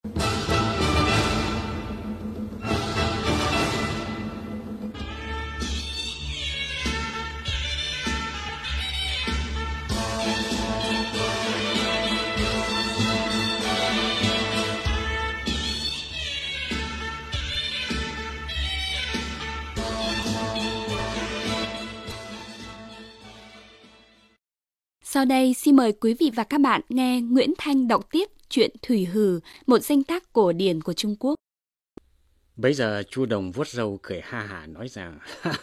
Sau đây xin mời quý vị và các bạn nghe Nguyễn Thanh đọc tiếp truyện Thủy Hừ, một danh tác cổ điển của Trung Quốc. Bấy giờ Chu Đồng vuốt râu cười ha hả nói rằng: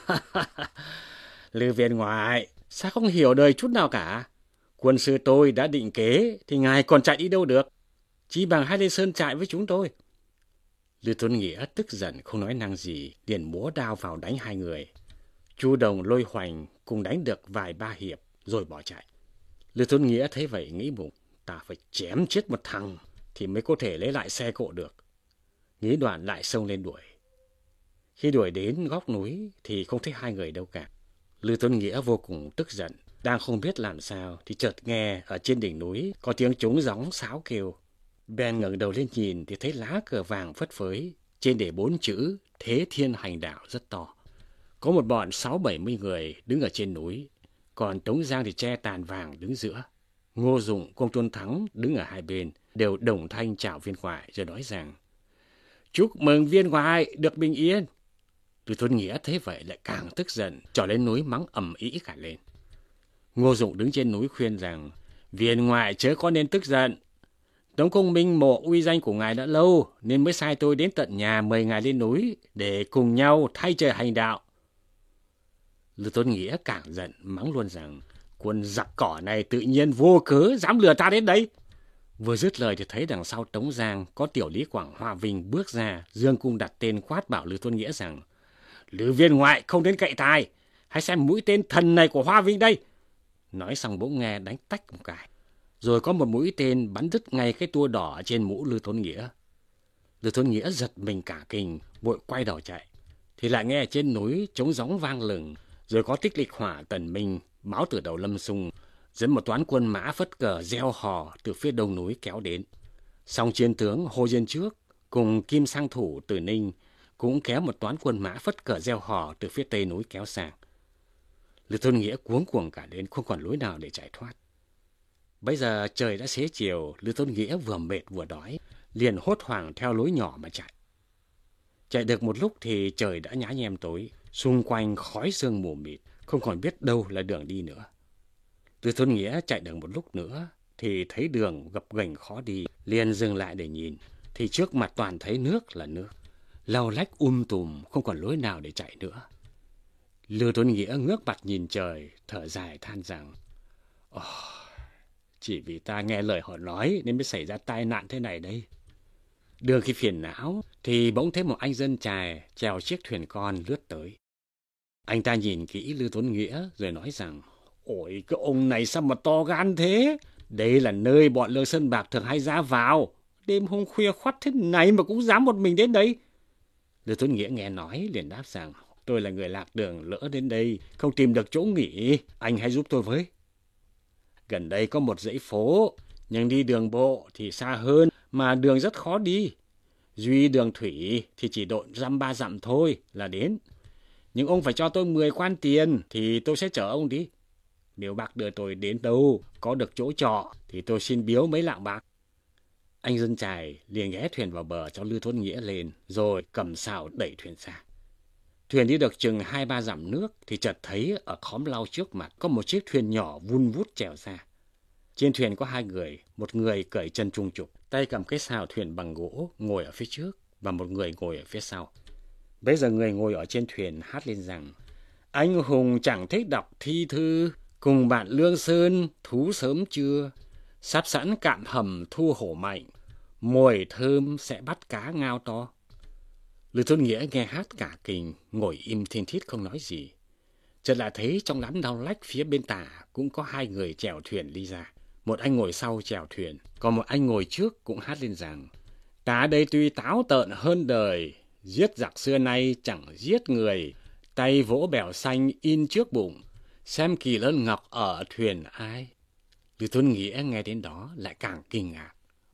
Lư viên ngoại, sao không hiểu đời chút nào cả? Quân sư tôi đã định kế thì ngài còn chạy đi đâu được? Chỉ bằng hãy lên sơn trại với chúng tôi. Lư Tuấn Nghĩa tức giận không nói năng gì, liền múa đao vào đánh hai người. Chu Đồng Lôi Hoành cùng đánh được vài ba hiệp rồi bỏ chạy. Lư Tuấn Nghĩa thấy vậy nghĩ bụng: ta phải chém chết một thằng thì mới có thể lấy lại xe cộ được. Nghĩ đoạn lại xông lên đuổi. Khi đuổi đến góc núi thì không thấy hai người đâu cả. Lư Tuấn Nghĩa vô cùng tức giận, đang không biết làm sao thì chợt nghe ở trên đỉnh núi có tiếng trống gióng sáo kêu. Bèn ngẩng đầu lên nhìn thì thấy lá cờ vàng phất phới, trên để 4 chữ Thế Thiên Hành Đạo rất to. Có một bọn 60-70 người đứng ở trên núi, còn Tống Giang thì che tàn vàng đứng giữa. Ngô Dụng, Công Tôn Thắng đứng ở hai bên, đều đồng thanh chào viên ngoại rồi nói rằng: Chúc mừng viên ngoại được bình yên. Lư Tuấn Nghĩa thấy vậy lại càng tức giận, trỏ lên núi mắng ầm ĩ cả lên. Ngô Dụng đứng trên núi khuyên rằng: Viên ngoại chớ có nên tức giận. Tống Công Minh mộ uy danh của ngài đã lâu nên mới sai tôi đến tận nhà mời ngài lên núi để cùng nhau thay trời hành đạo. Lư Tuấn Nghĩa càng giận mắng luôn rằng: Quân giặc cỏ này tự nhiên vô cớ dám lừa ta đến đây. Vừa dứt lời thì thấy đằng sau Tống Giang có tiểu lý Quảng Hoa Vinh bước ra, dương cung đặt tên quát bảo Lư Tuấn Nghĩa rằng: Lư viên ngoại không đến cậy tài, hãy xem mũi tên thần này của Hoa Vinh đây. Nói xong bỗng nghe đánh tách một cái, rồi có một mũi tên bắn đứt ngay cái tua đỏ trên mũ Lư Tuấn Nghĩa. Lư Tuấn Nghĩa giật mình cả kinh, vội quay đầu chạy, thì lại nghe trên núi trống gióng vang lừng, rồi có Tích Lịch Hỏa Tần Minh, Mão Tử Đầu Lâm Xung dẫn một toán quân mã phất cờ reo hò từ phía đông núi kéo đến. Song chiến tướng Hồ Diên Trước cùng Kim Sang Thủ Từ Ninh cũng kéo một toán quân mã phất cờ reo hò từ phía tây núi kéo sang. Lư Tuấn Nghĩa cuống cuồng cả đến, không còn lối nào để chạy thoát. Bây giờ trời đã xế chiều, Lư Tuấn Nghĩa vừa mệt vừa đói, liền hốt hoảng theo lối nhỏ mà chạy. Chạy được một lúc thì trời đã nhá nhem tối, xung quanh khói sương mù mịt, không còn biết đâu là đường đi nữa. Lư Tuấn Nghĩa chạy được một lúc nữa thì thấy đường gập ghềnh khó đi, liền dừng lại để nhìn, thì trước mặt toàn thấy nước là nước, lau lách tùm, không còn lối nào để chạy nữa. Lư Tuấn Nghĩa ngước mặt nhìn trời, thở dài than rằng: chỉ vì ta nghe lời họ nói nên mới xảy ra tai nạn thế này đây. Đường khi phiền não thì bỗng thấy một anh dân chài chèo chiếc thuyền con lướt tới. Anh ta nhìn kỹ Lư Tuấn Nghĩa rồi nói rằng: Ôi, cái ông này sao mà to gan thế? Đây là nơi bọn Lương Sơn Bạc thường hay ra vào. Đêm hôm khuya khoắt thế này mà cũng dám một mình đến đây. Lư Tuấn Nghĩa nghe nói liền đáp rằng: Tôi là người lạc đường lỡ đến đây, không tìm được chỗ nghỉ, anh hãy giúp tôi với. Gần đây có một dãy phố, nhưng đi đường bộ thì xa hơn, mà đường rất khó đi. Duy đường thủy thì chỉ độ 2-3 dặm thôi là đến. Nhưng ông phải cho tôi 10 quan tiền thì tôi sẽ chở ông đi. Nếu bạc đưa tôi đến đâu, có được chỗ trọ thì tôi xin biếu mấy lạng bạc. Anh dân chài liền ghé thuyền vào bờ cho Lư Tuấn Nghĩa lên, rồi cầm sào đẩy thuyền xa. Thuyền đi được chừng 2-3 dặm nước thì chợt thấy ở khóm lau trước mặt có một chiếc thuyền nhỏ vun vút chèo ra. Trên thuyền có 2 người, một người cởi chân trung trục, tay cầm cái sào thuyền bằng gỗ ngồi ở phía trước và một người ngồi ở phía sau. Bây giờ người ngồi ở trên thuyền hát lên rằng: Anh hùng chẳng thích đọc thi thư, cùng bạn Lương Sơn thú sớm trưa, sắp sẵn cạn hầm thu hổ mạnh, mồi thơm sẽ bắt cá ngao to. Lư Tuấn Nghĩa nghe hát cả kinh, ngồi im thiên thít không nói gì. Chợt lại thấy trong đám lau lách phía bên tả cũng có 2 người chèo thuyền đi ra. Một anh ngồi sau chèo thuyền, còn một anh ngồi trước cũng hát lên rằng: Ta đây tuy táo tợn hơn đời, giết giặc xưa nay chẳng giết người, tay vỗ bèo xanh in trước bụng, xem kỳ lân ngọc ở thuyền ai. Lư Tuấn Nghĩa nghe đến đó lại càng kinh ngạc,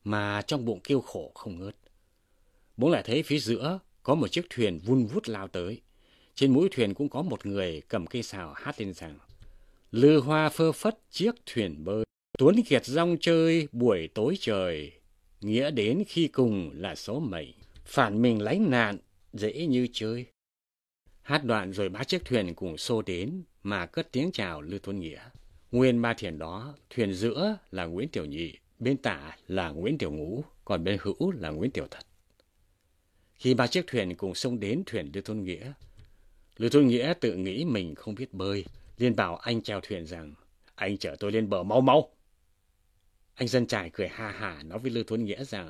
mà trong bụng kêu khổ không ngớt. Bỗng lại thấy phía giữa có một chiếc thuyền vun vút lao tới. Trên mũi thuyền cũng có một người cầm cây sào hát lên rằng: lư hoa phơ phất chiếc thuyền bơi, Tuấn Kiệt rong chơi buổi tối trời, nghĩa đến khi cùng là số mệnh, phản mình lánh nạn dễ như chơi. Hát đoạn rồi ba chiếc thuyền cùng xô đến mà cất tiếng chào Lưu Tuấn Nghĩa. Nguyên ba thuyền đó, thuyền giữa là Nguyễn Tiểu Nhị, bên tả là Nguyễn Tiểu Ngũ, còn bên hữu là Nguyễn Tiểu Thật. Khi ba chiếc thuyền cùng xông đến thuyền Lưu Tuấn Nghĩa tự nghĩ mình không biết bơi, liền bảo anh chèo thuyền rằng: anh chở tôi lên bờ mau mau. Anh dân trải cười ha hả nói với Lưu Tuấn Nghĩa rằng: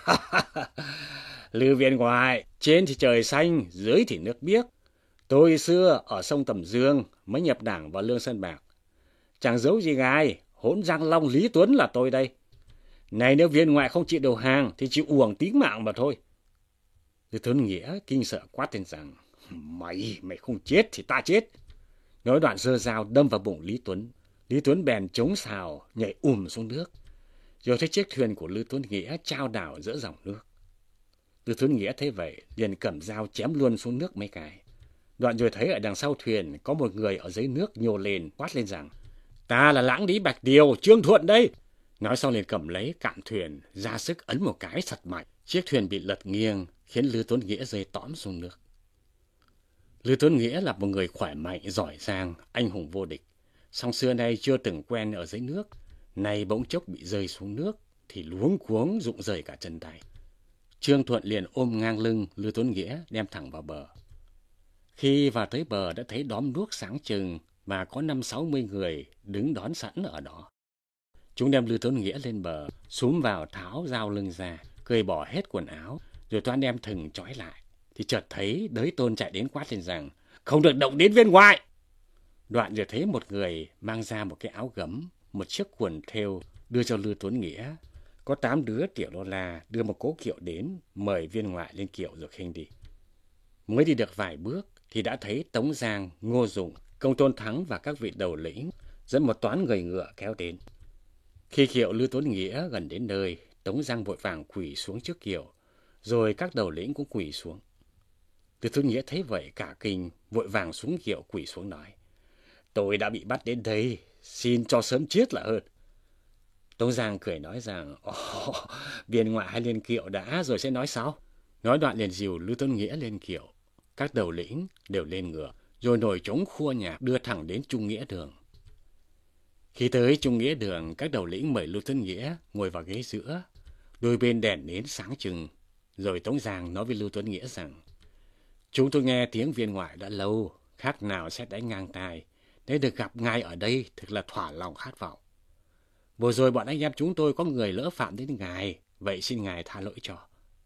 Lưu viên ngoại, trên thì trời xanh, dưới thì nước biếc. Tôi xưa ở sông Tầm Dương mới nhập đảng vào Lương Sơn Bạc. Chẳng giấu gì ngài, hỗn Giang Long Lý Tuấn là tôi đây. Này nếu viên ngoại không chịu đầu hàng thì chịu uổng tính mạng mà thôi. Lưu Tuấn Nghĩa kinh sợ quát lên rằng: Mày không chết thì ta chết. Nói đoạn giơ dao đâm vào bụng Lý Tuấn. Lý Tuấn bèn chống sào nhảy xuống nước. Rồi thấy chiếc thuyền của Lưu Tuấn Nghĩa chao đảo giữa dòng nước. Lưu Tuấn Nghĩa thấy vậy liền cầm dao chém luôn xuống nước mấy cái. Đoạn rồi thấy ở đằng sau thuyền có một người ở dưới nước nhô lên quát lên rằng: Ta là Lãng Đĩ Bạch Điều, Trương Thuận đây. Nói xong liền cầm lấy cạn thuyền ra sức ấn một cái thật mạnh. Chiếc thuyền bị lật nghiêng khiến Lưu Tuấn Nghĩa rơi tõm xuống nước. Lưu Tuấn Nghĩa là một người khỏe mạnh, giỏi giang, anh hùng vô địch. Song xưa nay chưa từng quen ở dưới nước, nay bỗng chốc bị rơi xuống nước thì luống cuống rụng rời cả chân tay. Trương Thuận liền ôm ngang lưng Lưu Tuấn Nghĩa đem thẳng vào bờ. Khi vào tới bờ đã thấy đóm đuốc sáng trưng và có 50-60 người đứng đón sẵn ở đó. Chúng đem Lưu Tuấn Nghĩa lên bờ, xúm vào tháo dao lưng ra, cởi bỏ hết quần áo, rồi toan đem thừng trói lại. Thì chợt thấy Đới Tôn chạy đến quát lên rằng: Không được động đến viên ngoại. Đoạn rồi thấy một người mang ra một cái áo gấm, một chiếc quần thêu đưa cho Lưu Tuấn Nghĩa. Có 8 đứa tiểu đô la đưa một cỗ kiệu đến, mời viên ngoại lên kiệu rồi khinh đi. Mới đi được vài bước thì đã thấy Tống Giang, Ngô Dụng, Công Tôn Thắng và các vị đầu lĩnh dẫn một toán người ngựa kéo đến. Khi kiệu Lưu Tuấn Nghĩa gần đến nơi, Tống Giang vội vàng quỳ xuống trước kiệu, rồi các đầu lĩnh cũng quỳ xuống. Lưu Tuấn Nghĩa thấy vậy cả kinh, vội vàng xuống kiệu quỳ xuống nói: Tôi đã bị bắt đến đây, xin cho sớm chết là hơn. Tống Giang cười nói rằng: Viên ngoại hãy lên kiệu đã rồi sẽ nói sau. Nói đoạn liền dìu Lưu Tuấn Nghĩa lên kiệu. Các đầu lĩnh đều lên ngựa, rồi nổi trống khua nhạc đưa thẳng đến Trung Nghĩa Đường. Khi tới Trung Nghĩa Đường, các đầu lĩnh mời Lưu Tuấn Nghĩa ngồi vào ghế giữa, đôi bên đèn nến sáng trưng. Rồi Tống Giang nói với Lưu Tuấn Nghĩa rằng: Chúng tôi nghe tiếng viên ngoại đã lâu, khác nào sét đánh ngang tai. Để được gặp ngài ở đây thực là thỏa lòng khát vọng. Vừa rồi bọn anh em chúng tôi có người lỡ phạm đến ngài, vậy xin ngài tha lỗi cho.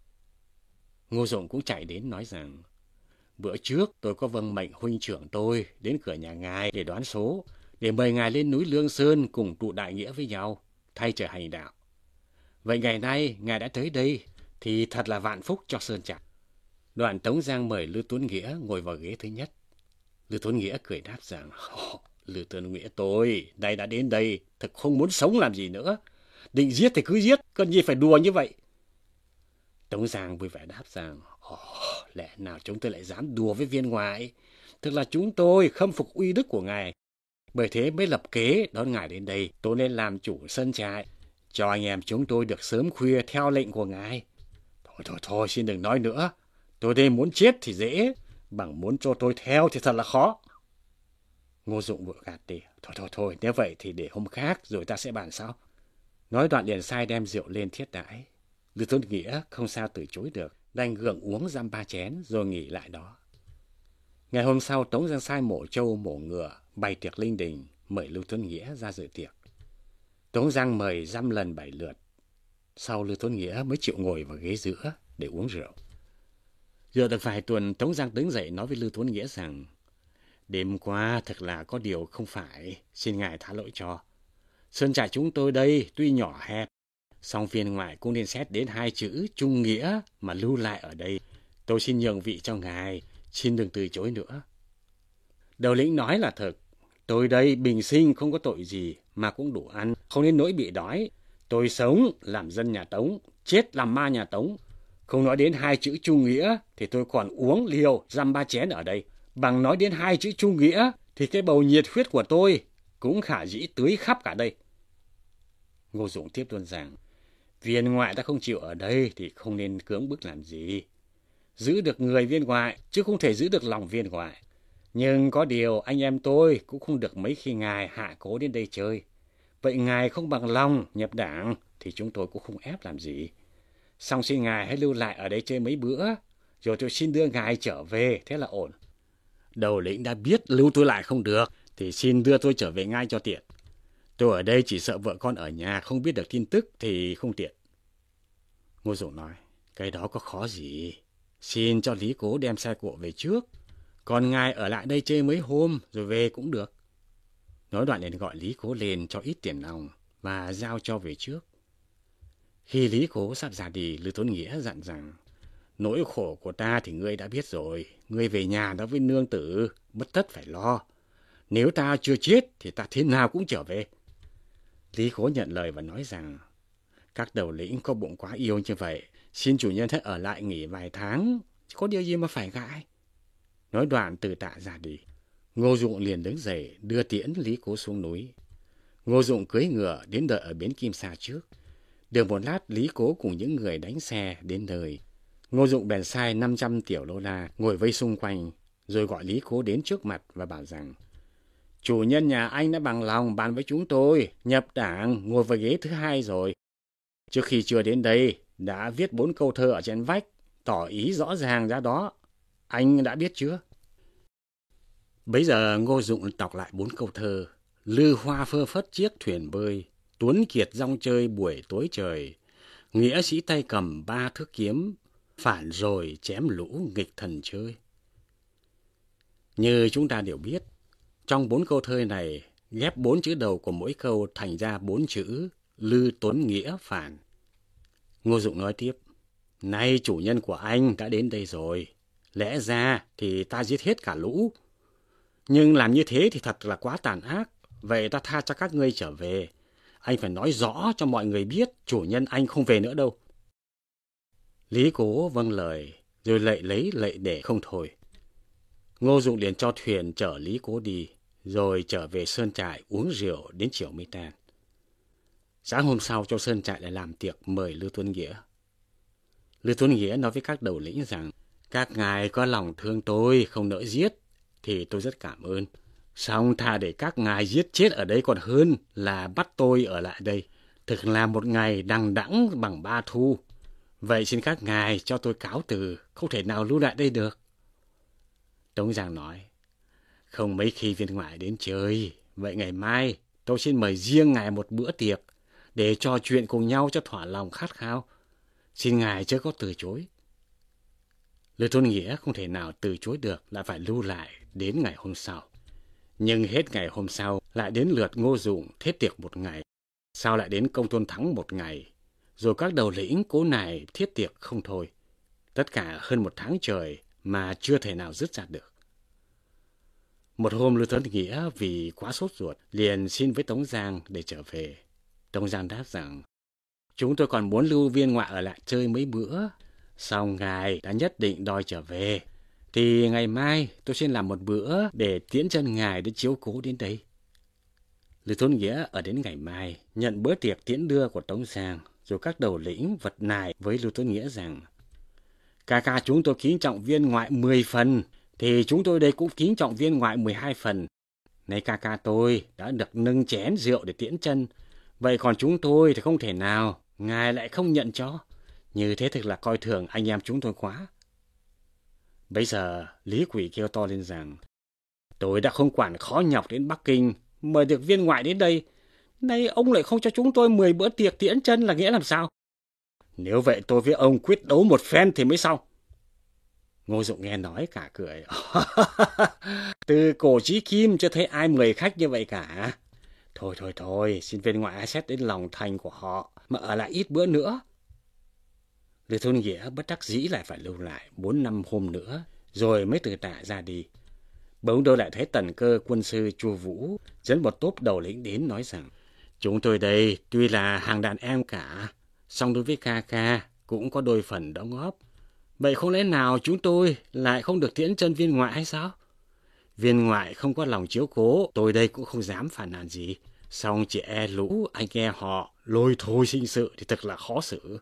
Ngô Dụng cũng chạy đến nói rằng: Bữa trước tôi có vâng mệnh huynh trưởng tôi đến cửa nhà ngài để đoán số, để mời ngài lên núi Lương Sơn cùng tụ đại nghĩa với nhau, thay trời hành đạo. Vậy ngày nay ngài đã tới đây thì thật là vạn phúc cho Sơn Trại. Đoạn Tống Giang mời Lưu Tuấn Nghĩa ngồi vào ghế thứ nhất. Lưu Tuấn Nghĩa cười đáp rằng: Lưu Tuấn Nghĩa tôi nay đã đến đây, thật không muốn sống làm gì nữa. Định giết thì cứ giết, cần gì phải đùa như vậy. Tống Giang vui vẻ đáp rằng: Lẽ nào chúng tôi lại dám đùa với viên ngoại? Thực là chúng tôi khâm phục uy đức của ngài, bởi thế mới lập kế đón ngài đến đây. Tôi nên làm chủ Sơn Trại, cho anh em chúng tôi được sớm khuya theo lệnh của ngài. Thôi, xin đừng nói nữa. Tôi đây muốn chết thì dễ, bằng muốn cho tôi theo thì thật là khó. Ngô Dụng vội gạt đi: Thôi, nếu vậy thì để hôm khác rồi ta sẽ bàn sau. Nói đoạn liền sai đem rượu lên thiết đãi. Lưu Tuấn Nghĩa không sao từ chối được, đành gượng uống dăm 3 chén rồi nghỉ lại đó. Ngày hôm sau, Tống Giang sai mổ trâu mổ ngựa, bày tiệc linh đình, mời Lưu Tuấn Nghĩa ra dự tiệc. Tống Giang mời dăm lần 7 lượt. Sau Lưu Tuấn Nghĩa mới chịu ngồi vào ghế giữa để uống rượu. Rượu được vài tuần, Tống Giang đứng dậy nói với Lưu Tuấn Nghĩa rằng: Đêm qua thật là có điều không phải, xin ngài tha lỗi cho. Sơn Trại chúng tôi đây tuy nhỏ hẹp, song viên ngoại cũng nên xét đến 2 chữ trung nghĩa mà lưu lại ở đây. Tôi xin nhường vị cho ngài, xin đừng từ chối nữa. Đầu lĩnh nói là thật, tôi đây bình sinh không có tội gì mà cũng đủ ăn, không đến nỗi bị đói. Tôi sống làm dân nhà Tống, chết làm ma nhà Tống. Không nói đến 2 chữ trung nghĩa thì tôi còn uống liều dăm 3 chén ở đây. Bằng nói đến 2 chữ trung nghĩa thì cái bầu nhiệt huyết của tôi cũng khả dĩ tưới khắp cả đây. Ngô Dụng tiếp luôn rằng, viên ngoại đã không chịu ở đây thì không nên cưỡng bức làm gì. Giữ được người viên ngoại chứ không thể giữ được lòng viên ngoại. Nhưng có điều anh em tôi cũng không được mấy khi ngài hạ cố đến đây chơi. Vậy ngài không bằng lòng nhập đảng thì chúng tôi cũng không ép làm gì. Xong xin ngài hãy lưu lại ở đây chơi mấy bữa, rồi tôi xin đưa ngài trở về, thế là ổn. Đầu lĩnh đã biết lưu tôi lại không được thì xin đưa tôi trở về ngay cho tiện. Tôi ở đây chỉ sợ vợ con ở nhà không biết được tin tức thì không tiện. Ngô Dụng nói, cái đó có khó gì. Xin cho Lý Cố đem xe cộ về trước, còn ngài ở lại đây chơi mấy hôm rồi về cũng được. Nói đoạn liền gọi Lý Cố lên cho ít tiền nòng và giao cho về trước. Khi Lý Cố sắp ra đi, Lưu Tuấn Nghĩa dặn rằng, nỗi khổ của ta thì ngươi đã biết rồi, ngươi về nhà đó với nương tử, bất tất phải lo. Nếu ta chưa chết thì ta thế nào cũng trở về. Lý Cố nhận lời và nói rằng, các đầu lĩnh có bụng quá yêu như vậy, xin chủ nhân hãy ở lại nghỉ vài tháng, có điều gì mà phải ngại. Nói đoạn từ tạ ra đi. Ngô Dụng liền đứng dậy đưa tiễn Lý Cố xuống núi. Ngô Dụng cưỡi ngựa đến đợi ở bến Kim Sa trước. Được một lát, Lý Cố cùng những người đánh xe đến nơi. Ngô Dụng bèn sai 500 tiểu lô la ngồi vây xung quanh, rồi gọi Lý Cố đến trước mặt và bảo rằng, chủ nhân nhà anh đã bằng lòng bàn với chúng tôi, nhập đảng ngồi vào ghế thứ 2 rồi. Trước khi chưa đến đây, đã viết 4 câu thơ ở trên vách, tỏ ý rõ ràng ra đó. Anh đã biết chưa? Bấy giờ Ngô Dụng đọc lại 4 câu thơ. Lư hoa phơ phất chiếc thuyền bơi, Tuấn Kiệt rong chơi buổi tối trời. Nghĩa sĩ tay cầm 3 thước kiếm, phản rồi chém lũ nghịch thần chơi. Như chúng ta đều biết, trong 4 câu thơ này, ghép 4 chữ đầu của mỗi câu thành ra 4 chữ Lư Tuấn Nghĩa phản. Ngô Dụng nói tiếp, nay chủ nhân của anh đã đến đây rồi. Lẽ ra thì ta giết hết cả lũ. Nhưng làm như thế thì thật là quá tàn ác. Vậy ta tha cho các ngươi trở về. Anh phải nói rõ cho mọi người biết chủ nhân anh không về nữa đâu. Lý Cố vâng lời, rồi lạy lấy lạy để không thôi. Ngô Dụng liền cho thuyền chở Lý Cố đi, rồi trở về sơn trại uống rượu đến chiều mới tan. Sáng hôm sau cho sơn trại lại làm tiệc mời Lưu Tuấn Nghĩa. Lưu Tuấn Nghĩa nói với các đầu lĩnh rằng, các ngài có lòng thương tôi không nỡ giết thì tôi rất cảm ơn. Song thà để các ngài giết chết ở đây còn hơn là bắt tôi ở lại đây. Thực là một ngày đằng đẵng bằng 3 thu. Vậy xin các ngài cho tôi cáo từ, không thể nào lưu lại đây được. Tống Giang nói, không mấy khi viên ngoại đến chơi. Vậy ngày mai tôi xin mời riêng ngài một bữa tiệc để trò chuyện cùng nhau cho thỏa lòng khát khao. Xin ngài chớ có từ chối. Lưu Tuấn Nghĩa không thể nào từ chối được, lại phải lưu lại đến ngày hôm sau. Nhưng hết ngày hôm sau lại đến lượt Ngô Dụng thiết tiệc một ngày, sau lại đến Công Tôn Thắng một ngày, rồi các đầu lĩnh cố nài thiết tiệc không thôi. Tất cả hơn 1 tháng trời mà chưa thể nào dứt ra được. Một hôm Lưu Tuấn Nghĩa vì quá sốt ruột liền xin với Tống Giang để trở về. Tống Giang đáp rằng, chúng tôi còn muốn lưu viên ngoại ở lại chơi mấy bữa, song ngài đã nhất định đòi trở về, thì ngày mai tôi xin làm một bữa để tiễn chân ngài đến chiếu cố đến đây. Lưu Tuấn Nghĩa ở đến ngày mai nhận bữa tiệc tiễn đưa của Tống Giang, rồi các đầu lĩnh vật nài với Lưu Tuấn Nghĩa rằng, ca chúng tôi kính trọng viên ngoại 10 phần, thì chúng tôi đây cũng kính trọng viên ngoại 12 phần. Nay ca tôi đã được nâng chén rượu để tiễn chân, vậy còn chúng tôi thì không thể nào, ngài lại không nhận cho. Như thế thực là coi thường anh em chúng tôi quá. Bây giờ Lý Quỳ kêu to lên rằng, tôi đã không quản khó nhọc đến Bắc Kinh, mời được viên ngoại đến đây. Nay ông lại không cho chúng tôi 10 bữa tiệc tiễn chân là nghĩa làm sao? Nếu vậy tôi với ông quyết đấu một phen thì mới xong. Ngô Dụng nghe nói cả cười. Từ cổ chí kim chưa thấy ai mời khách như vậy cả. Thôi, xin viên ngoại xét đến lòng thành của họ mà ở lại ít bữa nữa. Lưu Tuấn Nghĩa bất đắc dĩ lại phải lưu lại 4-5 hôm nữa, rồi mới từ tạ ra đi. Bỗng đâu lại thấy Tần Cơ quân sư Chu Vũ dẫn một tốp đầu lĩnh đến nói rằng, Chúng tôi đây tuy là hàng đàn em cả, song đối với ca ca cũng có đôi phần đóng góp. Vậy không lẽ nào chúng tôi lại không được tiễn chân viên ngoại hay sao? Viên ngoại không có lòng chiếu cố, tôi đây cũng không dám phản nàn gì. Song chỉ e lũ anh nghe họ lôi thôi sinh sự thì thật là khó xử.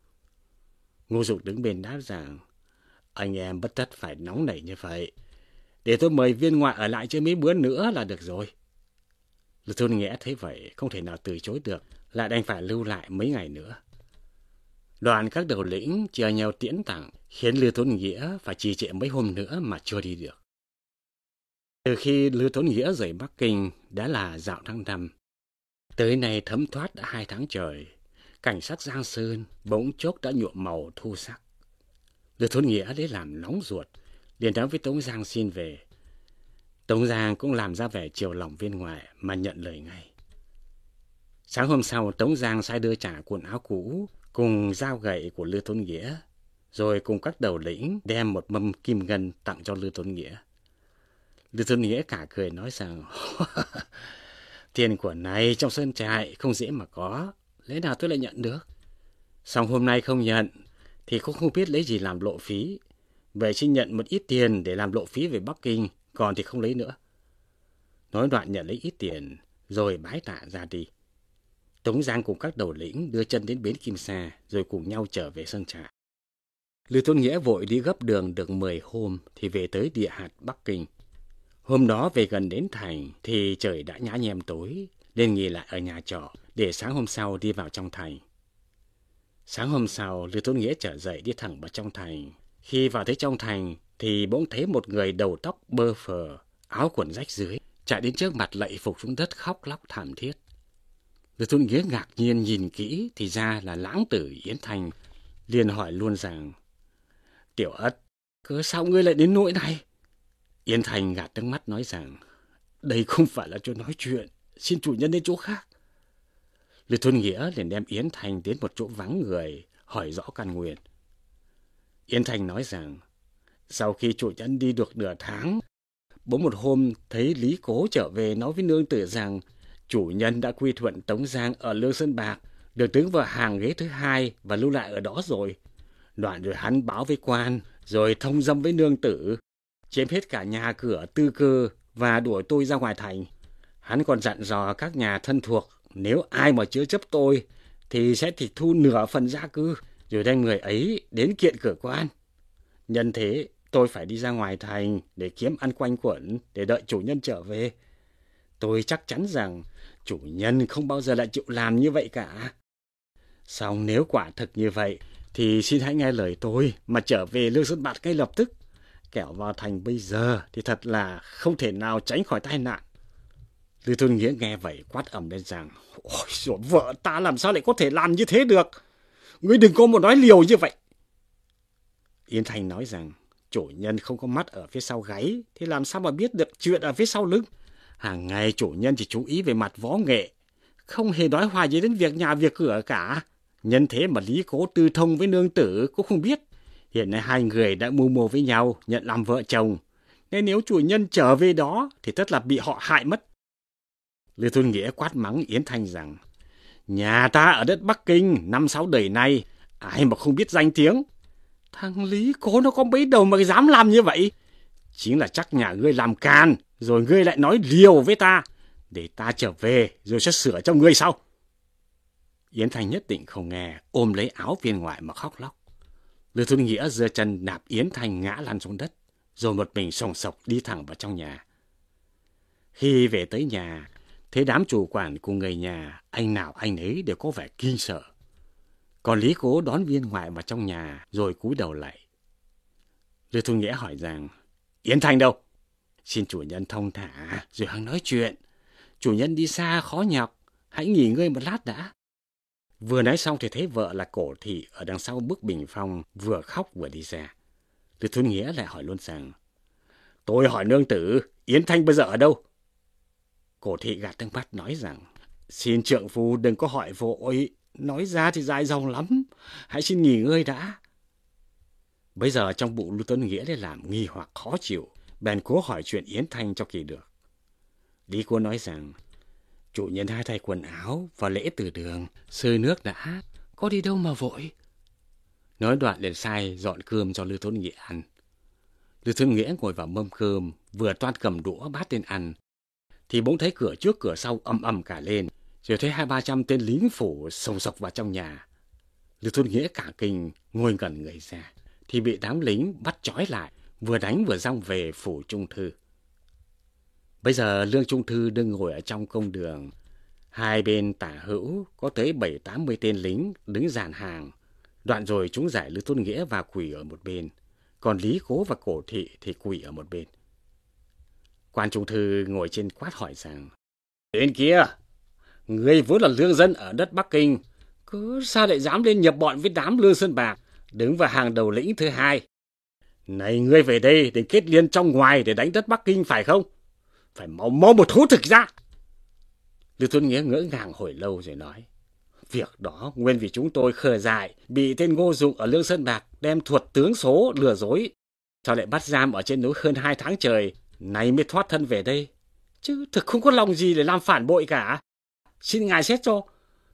Ngô Dục đứng bên đáp rằng, anh em bất tất phải nóng nảy như vậy. Để tôi mời viên ngoại ở lại chơi mấy bữa nữa là được rồi. Lư Tôn Nghĩa thấy vậy không thể nào từ chối được, lại đành phải lưu lại mấy ngày nữa. Đoàn các đầu lĩnh chia nhau tiễn tặng, khiến Lư Tôn Nghĩa phải trì trệ mấy hôm nữa mà chưa đi được. Từ khi Lư Tôn Nghĩa rời Bắc Kinh đã là dạo tháng 5. Tới nay thấm thoát đã 2 tháng trời, cảnh sắc Giang Sơn bỗng chốc đã nhuộm màu thu sắc. Lư Tôn Nghĩa lấy làm nóng ruột, liền nói với Tống Giang xin về. Tống Giang cũng làm ra vẻ chiều lòng viên ngoại mà nhận lời ngay. Sáng hôm sau, Tống Giang sai đưa trả quần áo cũ cùng dao gậy của Lư Tôn Nghĩa, rồi cùng các đầu lĩnh đem một mâm kim ngân tặng cho Lư Tôn Nghĩa. Lư Tôn Nghĩa cả cười nói rằng, tiền của này trong sơn trại không dễ mà có, lẽ nào tôi lại nhận được? Song hôm nay không nhận, thì cũng không biết lấy gì làm lộ phí. Vậy xin nhận một ít tiền để làm lộ phí về Bắc Kinh, còn thì không lấy nữa. Nói đoạn nhận lấy ít tiền, rồi bái tạ ra đi. Tống Giang cùng các đầu lĩnh đưa chân đến bến Kim Sa, rồi cùng nhau trở về sơn trại. Lư Tôn Nghĩa vội đi gấp đường được 10 hôm thì về tới địa hạt Bắc Kinh. Hôm đó về gần đến thành thì trời đã nhá nhem tối, nên nghỉ lại ở nhà trọ để sáng hôm sau đi vào trong thành. Sáng hôm sau, Lư Tôn Nghĩa trở dậy đi thẳng vào trong thành. Khi vào tới trong thành thì bỗng thấy một người đầu tóc bơ phờ, áo quần rách rưới, chạy đến trước mặt lạy phục xuống đất khóc lóc thảm thiết. Lư Tôn Nghĩa ngạc nhiên nhìn kỹ thì ra là lãng tử Yến Thanh, liền hỏi luôn rằng, Tiểu Ất, cớ sao ngươi lại đến nỗi này? Yến Thanh gạt nước mắt nói rằng, đây không phải là chỗ nói chuyện, xin chủ nhân đến chỗ khác. Lư Tôn Nghĩa liền đem Yến Thanh đến một chỗ vắng người, hỏi rõ căn nguyên. Yến Thanh nói rằng, sau khi chủ nhân đi được nửa tháng, bỗng một hôm thấy Lý Cố trở về nói với nương tử rằng chủ nhân đã quy thuận Tống Giang ở Lương Sơn Bạc, được đứng vào hàng ghế thứ 2 và lưu lại ở đó rồi. Đoạn rồi hắn báo với quan, rồi thông dâm với nương tử, chiếm hết cả nhà cửa tư cơ và đuổi tôi ra ngoài thành. Hắn còn dặn dò các nhà thân thuộc, nếu ai mà chứa chấp tôi thì sẽ tịch thu nửa phần gia cư, rồi đem người ấy đến kiện cửa quan. Nhân thế tôi phải đi ra ngoài thành để kiếm ăn quanh quẩn, để đợi chủ nhân trở về. Tôi chắc chắn rằng chủ nhân không bao giờ lại chịu làm như vậy cả. Song nếu quả thực như vậy thì xin hãy nghe lời tôi mà trở về Lương Sơn Bạt ngay lập tức. Kẻo vào thành bây giờ thì thật là không thể nào tránh khỏi tai nạn. Lư Tôn Nghĩa nghe vậy quát ầm lên rằng, ôi dồi, vợ ta làm sao lại có thể làm như thế được? Ngươi đừng có một nói liều như vậy. Yến Thanh nói rằng, chủ nhân không có mắt ở phía sau gáy thì làm sao mà biết được chuyện ở phía sau lưng? Hàng ngày chủ nhân chỉ chú ý về mặt võ nghệ, không hề nói hoài gì đến việc nhà việc cửa cả. Nhân thế mà Lý Cố tư thông với nương tử cũng không biết. Hiện nay hai người đã mưu mô với nhau, nhận làm vợ chồng. Nên nếu chủ nhân trở về đó thì tất là bị họ hại mất. Lư Tôn Nghĩa quát mắng Yến Thanh rằng, nhà ta ở đất Bắc Kinh 5-6 đời nay, ai mà không biết danh tiếng. Thằng Lý Cố nó có mấy đầu mà dám làm như vậy? Chính là chắc nhà ngươi làm can, rồi ngươi lại nói liều với ta, để ta trở về rồi sẽ sửa cho ngươi sau. Yến Thanh nhất định không nghe, ôm lấy áo viên ngoại mà khóc lóc. Lư Tôn Nghĩa giơ chân đạp Yến Thanh ngã lăn xuống đất, rồi một mình sòng sọc đi thẳng vào trong nhà. Khi về tới nhà, thấy đám chủ quản cùng người nhà, anh nào anh ấy đều có vẻ kinh sợ. Còn Lý Cố đón viên ngoại vào trong nhà, rồi cúi đầu lại. Lư Tôn Nghĩa hỏi rằng, Yến Thanh đâu? Xin chủ nhân thông thả, rồi hẵng nói chuyện. Chủ nhân đi xa khó nhọc, hãy nghỉ ngơi một lát đã. Vừa nói xong thì thấy vợ là Cổ Thị ở đằng sau bức bình phong, vừa khóc vừa đi ra. Lư Tôn Nghĩa lại hỏi luôn rằng, tôi hỏi nương tử, Yến Thanh bây giờ ở đâu? Cổ Thị gạt nước mắt nói rằng, xin trượng phu đừng có hỏi vội, nói ra thì dài dòng lắm, hãy xin nghỉ ngơi đã. Bây giờ trong bụng Lư Tôn Nghĩa để làm nghi hoặc khó chịu, bèn cố hỏi chuyện Yến Thanh cho kỳ được. Lý Cố nói rằng, Chủ nhân hai thay quần áo và lễ từ đường, xơi nước đã, có đi đâu mà vội. Nói đoạn liền sai dọn cơm cho Lưu Tuấn Nghĩa ăn. Lưu Tuấn Nghĩa ngồi vào mâm cơm, vừa toan cầm đũa bát lên ăn, thì bỗng thấy cửa trước cửa sau ầm ầm cả lên, rồi thấy 200-300 tên lính phủ sồng sộc vào trong nhà. Lưu Tuấn Nghĩa cả kinh ngồi ngẩn người ra, thì bị đám lính bắt trói lại, vừa đánh vừa giong về phủ Trung Thư. Bây giờ Lương Trung Thư đang ngồi ở trong công đường, hai bên tả hữu có tới 70-80 tên lính đứng dàn hàng. Đoạn rồi chúng giải Lưu Tuấn Nghĩa và quỳ ở một bên, còn Lý Cố và Cổ Thị thì quỳ ở một bên. Quan Trung Thư ngồi trên quát hỏi rằng: "Tên kia, ngươi vốn là lương dân ở đất Bắc Kinh, cứ sao lại dám lên nhập bọn với đám Lương Sơn Bạc, đứng vào hàng đầu lĩnh thứ hai? Này, ngươi về đây để kết liên trong ngoài để đánh đất Bắc Kinh phải không? Phải mau một thú thực ra." Lưu Tuấn Nghĩa ngỡ ngàng hồi lâu rồi nói: "Việc đó nguyên vì chúng tôi khờ dại, bị tên Ngô Dụng ở Lương Sơn Bạc đem thuật tướng số lừa dối, sao lại bắt giam ở trên núi hơn 2 tháng trời, nay mới thoát thân về đây, chứ thực không có lòng gì để làm phản bội cả. Xin ngài xét cho."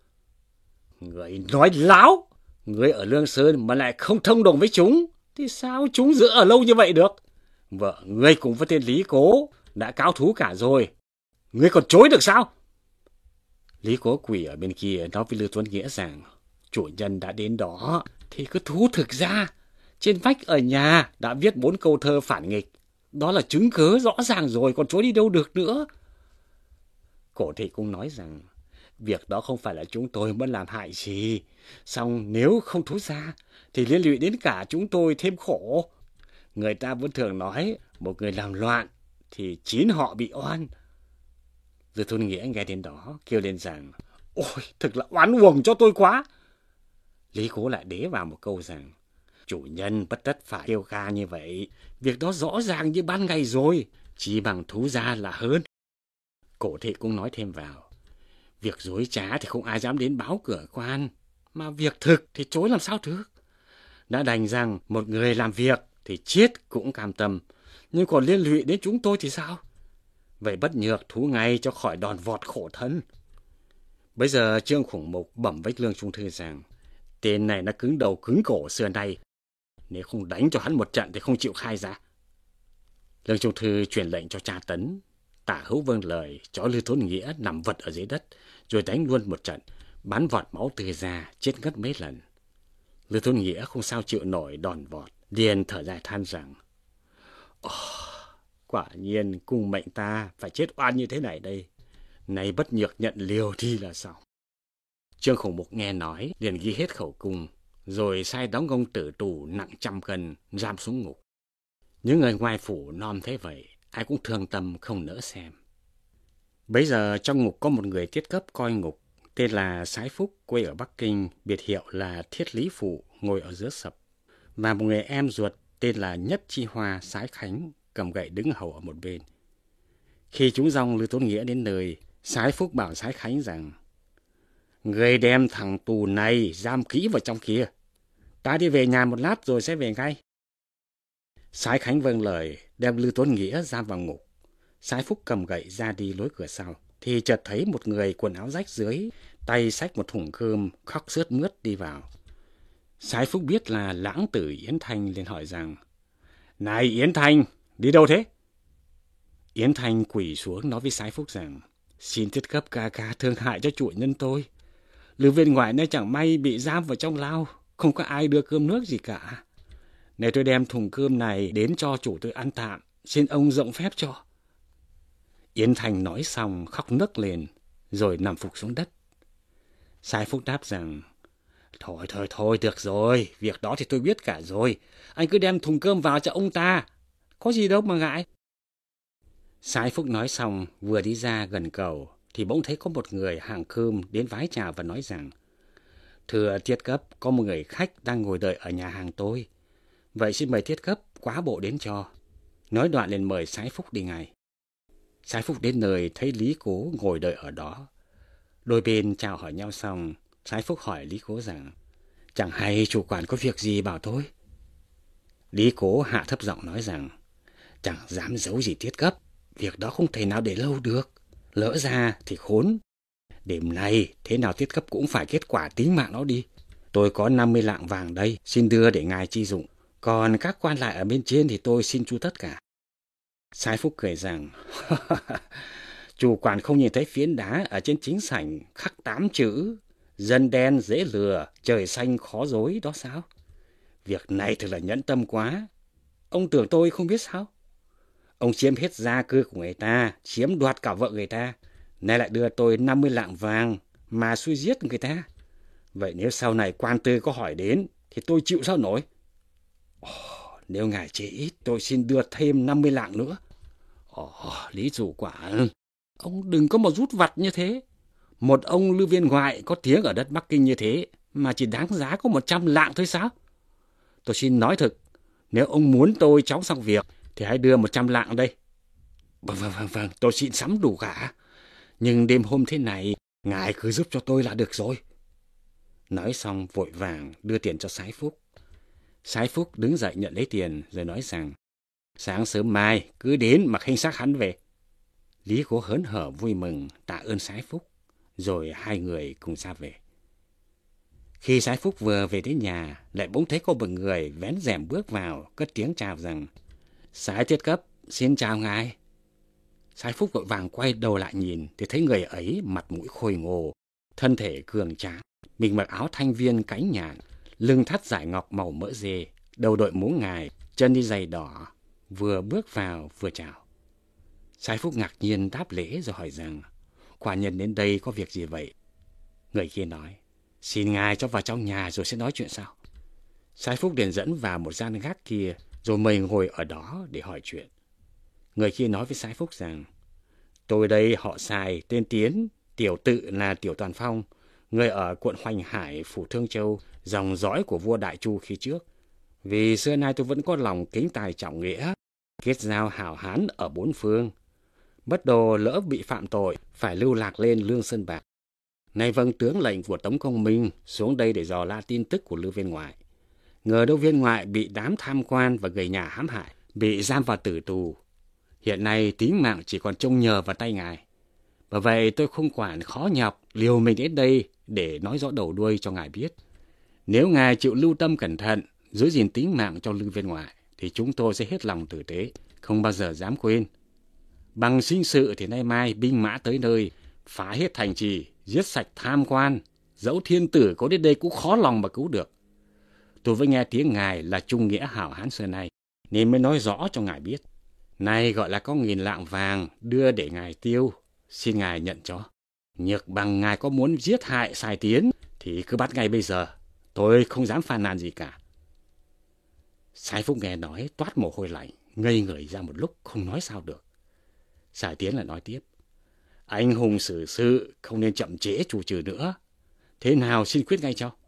"Người nói láo, người ở Lương Sơn mà lại không thông đồng với chúng, thì sao chúng giữ ở lâu như vậy được? Vợ ngươi cùng với tên Lý Cố đã cáo thú cả rồi, ngươi còn chối được sao?" Lý Cố quỳ ở bên kia nói với Lưu Tuấn Nghĩa rằng: "Chủ nhân đã đến đó thì cứ thú thực ra. Trên vách ở nhà đã viết 4 câu thơ phản nghịch, đó là chứng cớ rõ ràng rồi, còn chối đi đâu được nữa." Cổ Thị cũng nói rằng: "Việc đó không phải là chúng tôi muốn làm hại gì, song nếu không thú ra thì liên lụy đến cả chúng tôi thêm khổ. Người ta vẫn thường nói một người làm loạn thì 9 họ bị oan." Lưu Tuấn Nghĩa nghe đến đó kêu lên rằng: "Ôi, thực là oán uổng cho tôi quá." Lý Cố lại đế vào một câu rằng: "Chủ nhân bất tất phải kêu ca như vậy, việc đó rõ ràng như ban ngày rồi, chỉ bằng thú ra là hơn." Cổ Thị cũng nói thêm vào: "Việc dối trá thì không ai dám đến báo cửa quan, mà việc thực thì chối làm sao được. Đã đành rằng một người làm việc thì chết cũng cam tâm, nhưng còn liên lụy đến chúng tôi thì sao? Vậy bất nhược thú ngay cho khỏi đòn vọt khổ thân." Bây giờ Trương Khủng Mục bẩm với Lương Trung Thư rằng: "Tên này nó cứng đầu cứng cổ xưa nay, nếu không đánh cho hắn một trận thì không chịu khai ra." Lương Trung Thư truyền lệnh cho tra tấn. Tả hữu vâng lời, cho Lưu Tuấn Nghĩa nằm vật ở dưới đất, rồi đánh luôn một trận, bắn vọt máu tươi ra, chết ngất mấy lần. Lưu Tuấn Nghĩa không sao chịu nổi đòn vọt, liền thở dài than rằng: "Quả nhiên cùng mệnh ta phải chết oan như thế này đây. Này bất nhược nhận liều thì là sao?" Trương Khủng Mục nghe nói, liền ghi hết khẩu cung, rồi sai đóng công tử tù nặng 100 cân, giam xuống ngục. Những người ngoài phủ nom thế vậy, ai cũng thương tâm không nỡ xem. Bấy giờ trong ngục có một người tiết cấp coi ngục, tên là Sái Phúc, quê ở Bắc Kinh, biệt hiệu là Thiết Lý Phụ, ngồi ở giữa sập, và một người em ruột tên là Nhất Chi Hoa Sái Khánh, cầm gậy đứng hầu ở một bên. Khi chúng dòng Lưu Tuấn Nghĩa đến nơi, Sái Phúc bảo Sái Khánh rằng: "Người đem thằng tù này giam kỹ vào trong kia, ta đi về nhà một lát rồi sẽ về ngay." Sái Khánh vâng lời, đem Lưu Tuấn Nghĩa giam vào ngục. Sái Phúc cầm gậy ra đi lối cửa sau, thì chợt thấy một người quần áo rách rưới, tay xách một thùng cơm, khóc sướt mướt đi vào. Sái Phúc biết là lãng tử Yến Thanh, liền hỏi rằng: "Này Yến Thanh, đi đâu thế?" Yến Thanh quỳ xuống nói với Sái Phúc rằng: "Xin tiết cấp ca ca thương hại cho chủ nhân tôi. Lưu viên ngoại nay chẳng may bị giam vào trong lao, không có ai đưa cơm nước gì cả. Này tôi đem thùng cơm này đến cho chủ tôi ăn tạm, xin ông rộng phép cho." Yến Thanh nói xong khóc nấc lên, rồi nằm phục xuống đất. Sái Phúc đáp rằng: Thôi, được rồi, việc đó thì tôi biết cả rồi. Anh cứ đem thùng cơm vào cho ông ta, có gì đâu mà ngại." Sái Phúc nói xong, vừa đi ra gần cầu, thì bỗng thấy có một người hàng cơm đến vái chào và nói rằng: "Thưa tiết cấp, có một người khách đang ngồi đợi ở nhà hàng tôi. Vậy xin mời tiết cấp quá bộ đến cho." Nói đoạn liền mời Sái Phúc đi ngay. Sái Phúc đến nơi thấy Lý Cố ngồi đợi ở đó. Đôi bên chào hỏi nhau xong, Sái Phúc hỏi Lý Cố rằng: "Chẳng hay chủ quản có việc gì bảo tôi?" Lý Cố hạ thấp giọng nói rằng: "Chẳng dám giấu gì tiết cấp, việc đó không thể nào để lâu được. Lỡ ra thì khốn, Đêm nay, thế nào tiết cấp cũng phải kết quả tính mạng nó đi. Tôi có 50 lạng vàng đây, xin đưa để ngài chi dụng. Còn các quan lại ở bên trên thì tôi xin chu tất cả. Sái Phúc cười rằng, chủ quản không nhìn thấy phiến đá ở trên chính sảnh khắc 8 chữ, dân đen dễ lừa, trời xanh khó dối đó sao? Việc này thật là nhẫn tâm quá. Ông tưởng tôi không biết sao? Ông chiếm hết gia cư của người ta, chiếm đoạt cả vợ người ta, nay lại đưa tôi 50 lạng vàng mà xui giết người ta. Vậy nếu sau này quan tư có hỏi đến thì tôi chịu sao nổi? Nếu ngài chê ít, tôi xin đưa thêm 50 lạng nữa. Lý chủ quản, ông đừng có mà rút vặt như thế. Một ông lưu viên ngoại có tiếng ở đất Bắc Kinh như thế mà chỉ đáng giá có 100 lạng thôi sao? Tôi xin nói thực, nếu ông muốn tôi chóng xong việc thì hãy đưa 100 lạng đây. Vâng, tôi xin sắm đủ cả. Nhưng đêm hôm thế này, ngài cứ giúp cho tôi là được rồi. Nói xong vội vàng đưa tiền cho Sái Phúc. Sái Phúc đứng dậy nhận lấy tiền rồi nói rằng, sáng sớm mai cứ đến mà khênh xác hắn về. Lý Cố hớn hở vui mừng tạ ơn Sái Phúc, rồi hai người cùng ra về. Khi Sái Phúc vừa về đến nhà, lại bỗng thấy có một người vén rèm bước vào, cất tiếng chào rằng, Sái Tiết Cấp, xin chào ngài. Sái Phúc vội vàng quay đầu lại nhìn thì thấy người ấy mặt mũi khôi ngô, thân thể cường tráng, mình mặc áo thanh viên cánh nhạn, lưng thắt dải ngọc màu mỡ dê, đầu đội mũ ngài, chân đi giày đỏ, vừa bước vào vừa chào. Sái Phúc ngạc nhiên đáp lễ rồi hỏi rằng, quả nhân đến đây có việc gì vậy? Người kia nói, xin ngài cho vào trong nhà rồi sẽ nói chuyện sau. Sái Phúc liền dẫn vào một gian gác kia rồi mời ngồi ở đó để hỏi chuyện. Người kia nói với Sái Phúc rằng, tôi đây họ Sài, tên Tiến, tiểu tự là Tiểu Toàn Phong, người ở quận Hoành Hải, phủ Thương Châu, dòng dõi của vua Đại Chu khi trước. Vì xưa nay tôi vẫn có lòng kính tài trọng nghĩa, kết giao hảo hán ở bốn phương. Bất đồ lỡ bị phạm tội, phải lưu lạc lên Lương Sơn Bạc. Nay vâng tướng lệnh của Tống Công Minh xuống đây để dò la tin tức của Lưu Viên Ngoại. Ngờ đâu Viên Ngoại bị đám tham quan và người nhà hãm hại, bị giam vào tử tù. Hiện nay tính mạng chỉ còn trông nhờ vào tay ngài. Bởi vậy tôi không quản khó nhọc liều mình đến đây để nói rõ đầu đuôi cho ngài biết. Nếu ngài chịu lưu tâm cẩn thận, giữ gìn tính mạng cho Lưu Viên Ngoại, thì chúng tôi sẽ hết lòng tử tế, không bao giờ dám quên. Bằng sinh sự thì nay mai binh mã tới nơi, phá hết thành trì, giết sạch tham quan, dẫu thiên tử có đến đây cũng khó lòng mà cứu được. Tôi mới nghe tiếng ngài là trung nghĩa hảo hán xưa nay, nên mới nói rõ cho ngài biết. Này gọi là có 1000 lạng vàng đưa để ngài tiêu, xin ngài nhận cho. Nhược bằng ngài có muốn giết hại Sài Tiến thì cứ bắt ngay bây giờ, tôi không dám phàn nàn gì cả. Sái Phúc nghe nói toát mồ hôi lạnh, ngây người ra một lúc không nói sao được. Sài Tiến lại nói tiếp, anh hùng xử sự không nên chậm trễ chủ trừ nữa. Thế nào xin quyết ngay cho.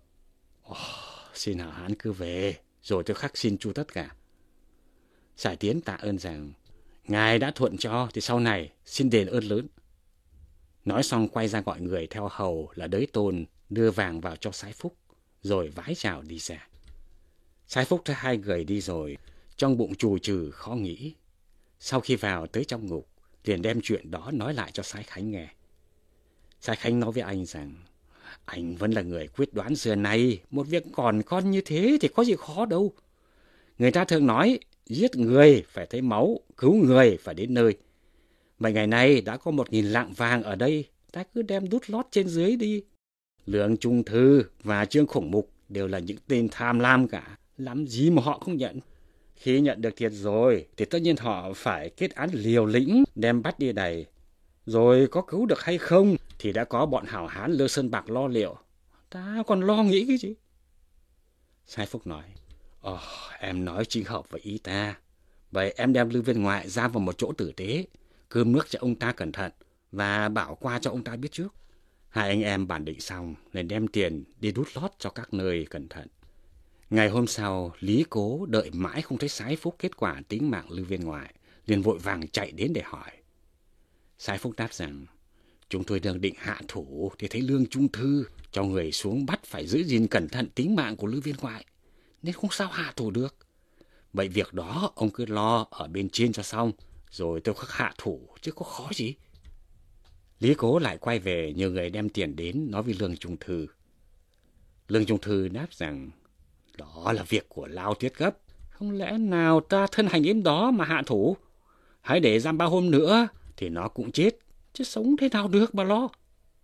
Xin hảo hán cứ về, rồi tôi khắc xin chu tất cả. Sài Tiến tạ ơn rằng, ngài đã thuận cho thì sau này xin đền ơn lớn. Nói xong quay ra gọi người theo hầu là Đới Tôn đưa vàng vào cho Sái Phúc, rồi vái chào đi ra. Sái Phúc thấy hai người đi rồi, trong bụng trù trừ khó nghĩ. Sau khi vào tới trong ngục, liền đem chuyện đó nói lại cho Sái Khánh nghe. Sái Khánh nói với anh rằng, anh vẫn là người quyết đoán xưa nay, một việc còn con như thế thì có gì khó đâu. Người ta thường nói, giết người phải thấy máu, cứu người phải đến nơi. Mấy ngày nay đã có 1000 lạng vàng ở đây, ta cứ đem đút lót trên dưới đi. Lương Trung Thư và Trương Khổng Mục đều là những tên tham lam cả, làm gì mà họ không nhận. Khi nhận được tiền rồi thì tất nhiên họ phải kết án liều lĩnh, đem bắt đi đày. Rồi có cứu được hay không thì đã có bọn hảo hán Lương Sơn Bạc lo liệu. Ta còn lo nghĩ cái gì? Sái Phúc nói, em nói chính hợp với ý ta. Vậy em đem Lưu Viên Ngoại ra vào một chỗ tử tế, cơm nước cho ông ta cẩn thận và bảo qua cho ông ta biết trước. Hai anh em bàn định xong nên đem tiền đi đút lót cho các nơi cẩn thận. Ngày hôm sau, Lý Cố đợi mãi không thấy Sái Phúc kết quả tính mạng Lưu Viên Ngoại, liền vội vàng chạy đến để hỏi. Sái Phúc đáp rằng, chúng tôi đang định hạ thủ thì thấy Lương Trung Thư cho người xuống bắt phải giữ gìn cẩn thận tính mạng của Lưu Viên Ngoại, nên không sao hạ thủ được. Vậy việc đó ông cứ lo ở bên trên cho xong, rồi tôi khắc hạ thủ chứ có khó gì. Lý Cố lại quay về nhờ người đem tiền đến nói với Lương Trung Thư. Lương Trung Thư đáp rằng đó là việc của Lao Tiết Gấp. Không lẽ nào ta thân hành yếm đó mà hạ thủ? Hãy để giam 3 hôm nữa thì nó cũng chết, chứ sống thế nào được mà lo.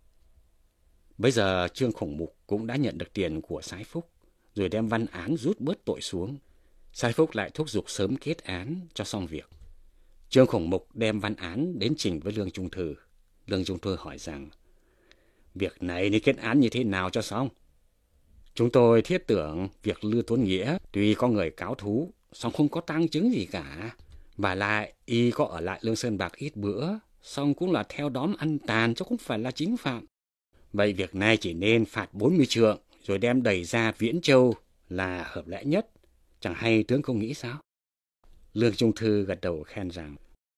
Bây giờ Trương Khổng Mục cũng đã nhận được tiền của Sái Phúc, rồi đem văn án rút bớt tội xuống. Sái Phúc lại thúc giục sớm kết án cho xong việc. Trương Khổng Mục đem văn án đến trình với Lương Trung Thư. Lương Trung Thư hỏi rằng, việc này nên kết án như thế nào cho xong? Chúng tôi thiết tưởng việc Lưu Tuấn Nghĩa tuy có người cáo thú, song không có tang chứng gì cả. Và lại, y có ở lại Lương Sơn Bạc ít bữa, song cũng là theo đóm ăn tàn chứ không phải là chính phạm. Vậy việc này chỉ nên phạt 40 trượng, rồi đem đẩy ra Viễn Châu là hợp lẽ nhất. Chẳng hay tướng công nghĩ sao? Lương Trung Thư gật đầu khen rằng,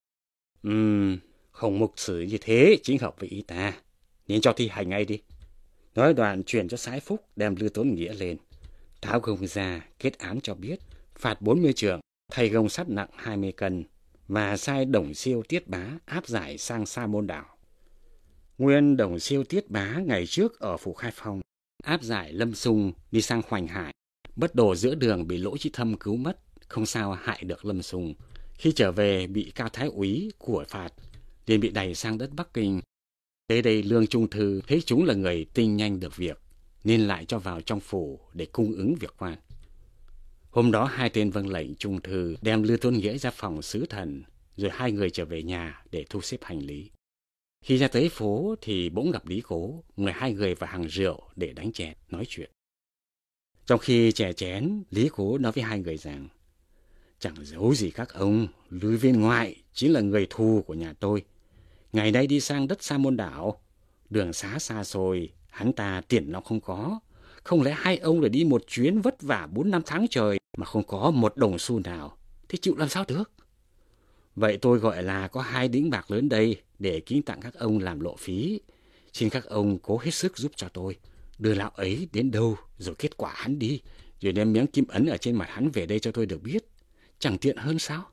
Khổng Mục xử như thế chính hợp với ý ta, nên cho thi hành ngay đi. Nói đoạn chuyển cho Sái Phúc đem Lưu Tuấn Nghĩa lên, tháo gông ra kết án cho biết, phạt 40 trượng, thay gông sắt nặng 20 cân, và sai Đồng Siêu Tiết Bá áp giải sang Sa Môn Đảo. Nguyên Đồng Siêu Tiết Bá ngày trước ở phủ Khai Phong, áp giải Lâm Xung đi sang Khoành Hải, bất đồ giữa đường bị Lỗ Chí Thâm cứu mất, không sao hại được Lâm Xung. Khi trở về bị Cao Thái úy của phạt, liền bị đày sang đất Bắc Kinh. Tới đây Lương Trung Thư thấy chúng là người tinh nhanh được việc, nên lại cho vào trong phủ để cung ứng việc quan. Hôm đó 2 tên vâng lệnh Trung Thư đem Lưu Tuấn Nghĩa ra phòng sứ thần, rồi 2 người trở về nhà để thu xếp hành lý. Khi ra tới phố thì bỗng gặp Lý Cố, mời 2 người vào hàng rượu để đánh chén, nói chuyện. Trong khi chè chén, Lý Cố nói với 2 người rằng, chẳng giấu gì các ông, Lưu Viên Ngoại chính là người thù của nhà tôi. Ngày nay đi sang đất Sa Môn Đảo, đường xá xa xôi, hắn ta tiền nó không có. Không lẽ 2 ông lại đi một chuyến vất vả 4-5 tháng trời mà không có một đồng xu nào, thì chịu làm sao được? Vậy tôi gọi là có 2 đĩnh bạc lớn đây để kính tặng các ông làm lộ phí. Xin các ông cố hết sức giúp cho tôi, đưa lão ấy đến đâu rồi kết quả hắn đi, rồi đem miếng kim ấn ở trên mặt hắn về đây cho tôi được biết. Chẳng tiện hơn sao?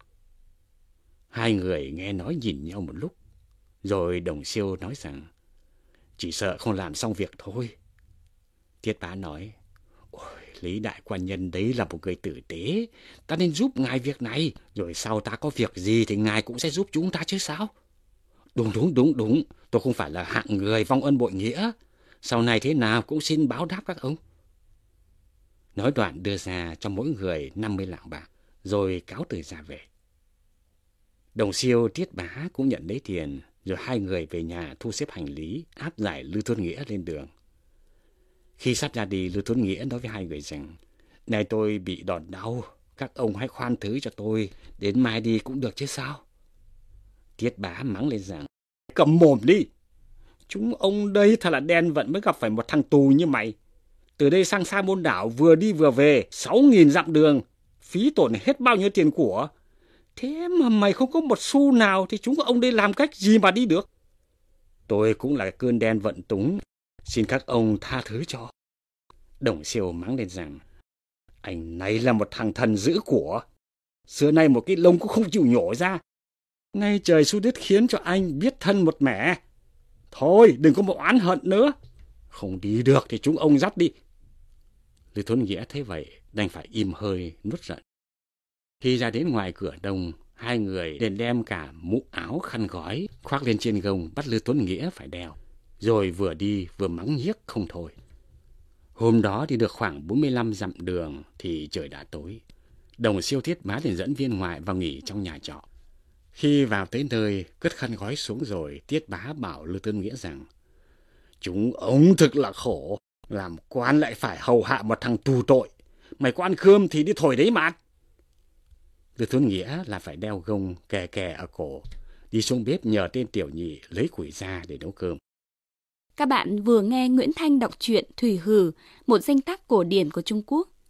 2 người nghe nói nhìn nhau một lúc, rồi Đồng Siêu nói rằng, chỉ sợ không làm xong việc thôi. Tiết Bá nói, ôi, Lý đại quan nhân đấy là một người tử tế, ta nên giúp ngài việc này, rồi sau ta có việc gì thì ngài cũng sẽ giúp chúng ta chứ sao? Đúng, tôi không phải là hạng người vong ân bội nghĩa, sau này thế nào cũng xin báo đáp các ông. Nói đoạn đưa ra cho mỗi người 50 lạng bạc, rồi cáo từ ra về. Đồng Siêu Tiết Bá cũng nhận lấy tiền, rồi 2 người về nhà thu xếp hành lý, áp giải Lưu Tuấn Nghĩa lên đường. Khi sắp ra đi, Lưu Tuấn Nghĩa nói với 2 người rằng, này tôi bị đòn đau, các ông hãy khoan thứ cho tôi, đến mai đi cũng được chứ sao? Tiết Bá mắng lên rằng, cầm mồm đi, chúng ông đây thật là đen vận mới gặp phải một thằng tù như mày. Từ đây sang Sa Môn Đảo vừa đi vừa về, 6.000 dặm đường, phí tổn hết bao nhiêu tiền của. Thế mà mày không có một xu nào thì chúng ông đây làm cách gì mà đi được? Tôi cũng là cơn đen vận túng, xin các ông tha thứ cho. Đồng Siêu mắng lên rằng, anh này là một thằng thần giữ của. Xưa nay một cái lông cũng không chịu nhổ ra. Nay trời xu đứt khiến cho anh biết thân một mẻ. Thôi đừng có một oán hận nữa. Không đi được thì chúng ông dắt đi. Lưu Tuấn Nghĩa thấy vậy đành phải im hơi nuốt giận. Khi ra đến ngoài cửa đông, 2 người liền đem cả mũ áo khăn gói khoác lên trên gông bắt Lưu Tuấn Nghĩa phải đeo, rồi vừa đi vừa mắng nhiếc không thôi. Hôm đó đi được khoảng 45 dặm đường thì trời đã tối. Đồng Siêu Tiết Bá liền dẫn Viên Ngoại vào nghỉ trong nhà trọ. Khi vào tới nơi cất khăn gói xuống rồi, Tiết Bá bảo Lưu Tuấn Nghĩa rằng, chúng ông thực là khổ, làm quan lại phải hầu hạ một thằng tù tội. Mày có ăn cơm thì đi thổi đấy mà. Lưu Tuấn Nghĩa là phải đeo gông kè kè ở cổ, đi xuống bếp nhờ tên tiểu nhị lấy củi ra để nấu cơm. Các bạn vừa nghe Nguyễn Thanh đọc truyện Thủy Hử, một danh tác cổ điển của Trung Quốc.